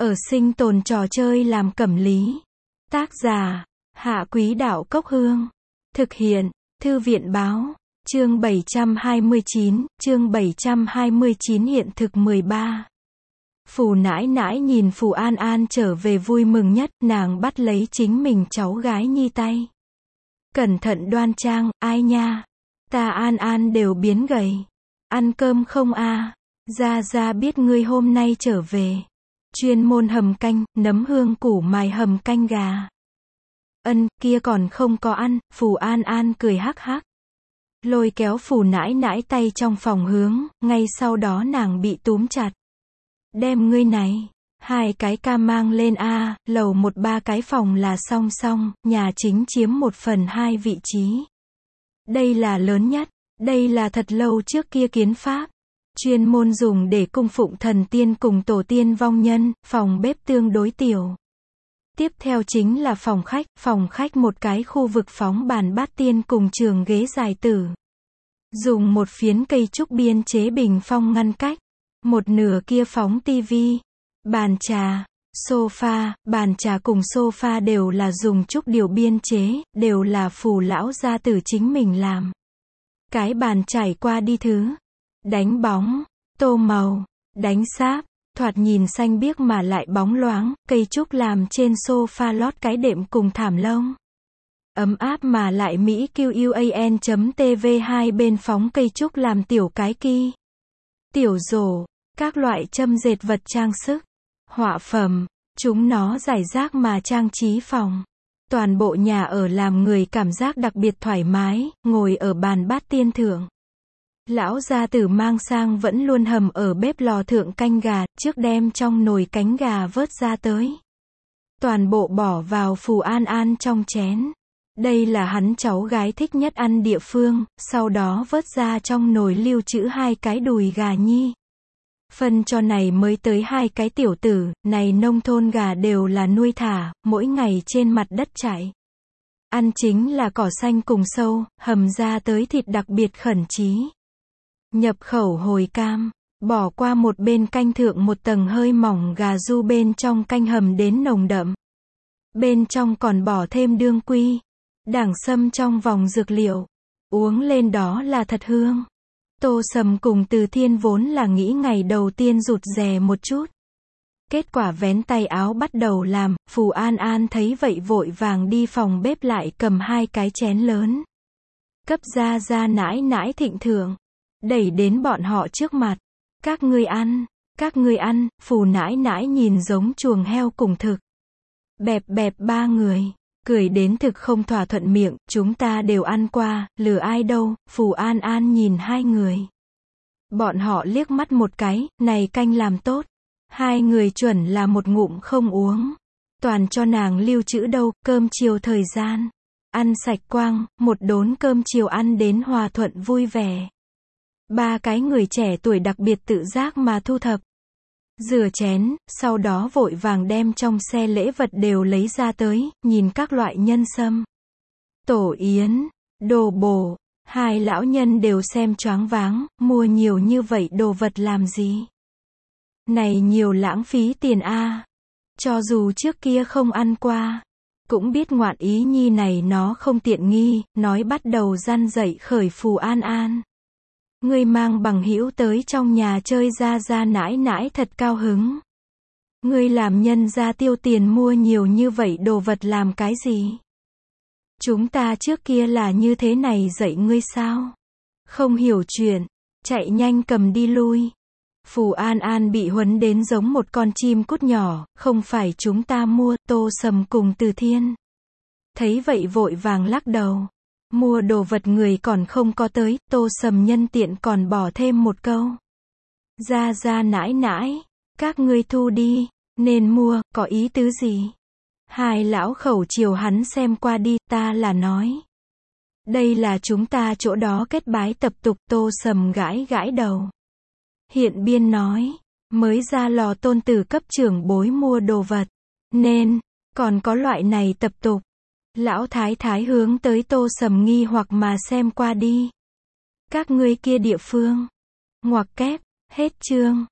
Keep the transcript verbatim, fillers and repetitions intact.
Ở sinh tồn trò chơi làm cẩm lý. Tác giả, Hạ Quý Đạo Cốc Hương. Thực hiện, Thư viện Báo. Chương bảy trăm hai mươi chín, chương bảy trăm hai mươi chín hiện thực mười ba. Phù nãi nãi nhìn Phù An An trở về vui mừng nhất, nàng bắt lấy chính mình cháu gái Nhi tay. Cẩn thận đoan trang, ai nha? Ta An An đều biến gầy. Ăn cơm không a? Gia Gia biết ngươi hôm nay trở về. Chuyên môn hầm canh, nấm hương củ mài hầm canh gà. Ân, kia còn không có ăn, Phù An An cười hắc hắc. Lôi kéo Phù nãi nãi tay trong phòng hướng, ngay sau đó nàng bị túm chặt. Đem ngươi này, hai cái ca mang lên a, lầu một ba cái phòng là song song, nhà chính chiếm một phần hai vị trí. Đây là lớn nhất, đây là thật lâu trước kia kiến pháp. Chuyên môn dùng để cung phụng thần tiên cùng tổ tiên vong nhân, phòng bếp tương đối tiểu. Tiếp theo chính là phòng khách, phòng khách một cái khu vực phóng bàn bát tiên cùng trường ghế dài tử. Dùng một phiến cây trúc biên chế bình phong ngăn cách. Một nửa kia phóng tivi, bàn trà, sofa, bàn trà cùng sofa đều là dùng trúc điều biên chế, đều là Phù lão gia tử chính mình làm. Cái bàn trải qua đi thứ, đánh bóng, tô màu, đánh sáp, thoạt nhìn xanh biếc mà lại bóng loáng, cây trúc làm trên sofa lót cái đệm cùng thảm lông. Ấm áp mà lại Mỹ Q U A N chấm T V hai bên phóng cây trúc làm tiểu cái ki. Tiểu rổ, các loại châm dệt vật trang sức, họa phẩm, chúng nó rải rác mà trang trí phòng. Toàn bộ nhà ở làm người cảm giác đặc biệt thoải mái, ngồi ở bàn bát tiên thượng. Lão gia tử mang sang vẫn luôn hầm ở bếp lò thượng canh gà, trước đem trong nồi cánh gà vớt ra tới. Toàn bộ bỏ vào Phù An An trong chén. Đây là hắn cháu gái thích nhất ăn địa phương, sau đó vớt ra trong nồi lưu trữ hai cái đùi gà Nhi. Phân cho này mới tới hai cái tiểu tử, này nông thôn gà đều là nuôi thả, mỗi ngày trên mặt đất chạy. Ăn chính là cỏ xanh cùng sâu, hầm ra tới thịt đặc biệt khẩn trí. Nhập khẩu hồi cam, bỏ qua một bên canh thượng một tầng hơi mỏng gà ru bên trong canh hầm đến nồng đậm. Bên trong còn bỏ thêm đương quy, đảng sâm trong vòng dược liệu. Uống lên đó là thật hương. Tô Sầm cùng Từ Thiên vốn là nghĩ ngày đầu tiên rụt rè một chút. Kết quả vén tay áo bắt đầu làm, Phù An An thấy vậy vội vàng đi phòng bếp lại cầm hai cái chén lớn. Cấp Gia Gia nãi nãi thịnh thượng. Đẩy đến bọn họ trước mặt. Các ngươi ăn, các ngươi ăn, Phù nãi nãi nhìn giống chuồng heo cùng thực. Bẹp bẹp ba người. Cười đến thực không thỏa thuận miệng, chúng ta đều ăn qua, lừa ai đâu, Phù An An nhìn hai người. Bọn họ liếc mắt một cái, này canh làm tốt. Hai người chuẩn là một ngụm không uống. Toàn cho nàng lưu trữ đâu, cơm chiều thời gian. Ăn sạch quang, một đốn cơm chiều ăn đến hòa thuận vui vẻ. Ba cái người trẻ tuổi đặc biệt tự giác mà thu thập. Rửa chén, sau đó vội vàng đem trong xe lễ vật đều lấy ra tới, nhìn các loại nhân sâm, tổ yến, đồ bổ. Hai lão nhân đều xem choáng váng, mua nhiều như vậy đồ vật làm gì? Này nhiều lãng phí tiền a. Cho dù trước kia không ăn qua, cũng biết ngoạn ý nhi này nó không tiện nghi, nói bắt đầu răn dậy khởi Phù An An. Ngươi mang bằng hữu tới trong nhà chơi Gia Gia nãi nãi thật cao hứng. Ngươi làm nhân gia tiêu tiền mua nhiều như vậy đồ vật làm cái gì? Chúng ta trước kia là như thế này dạy ngươi sao? Không hiểu chuyện, chạy nhanh cầm đi lui. Phù An An bị huấn đến giống một con chim cút nhỏ, không phải chúng ta mua. Tô Sầm cùng Từ Thiên thấy vậy vội vàng lắc đầu. Mua đồ vật người còn không có tới, Tô Sầm nhân tiện còn bỏ thêm một câu. Gia Gia nãi nãi, các ngươi thu đi, nên mua, có ý tứ gì? Hai lão khẩu chiều hắn xem qua đi, ta là nói. Đây là chúng ta chỗ đó kết bái tập tục. Tô Sầm gãi gãi đầu. Hiện biên nói, mới ra lò tôn tử cấp trưởng bối mua đồ vật, nên, còn có loại này tập tục. Lão thái thái hướng tới Tô Sầm nghi hoặc mà xem qua đi. Các ngươi kia địa phương. Ngoặc kép, hết chương.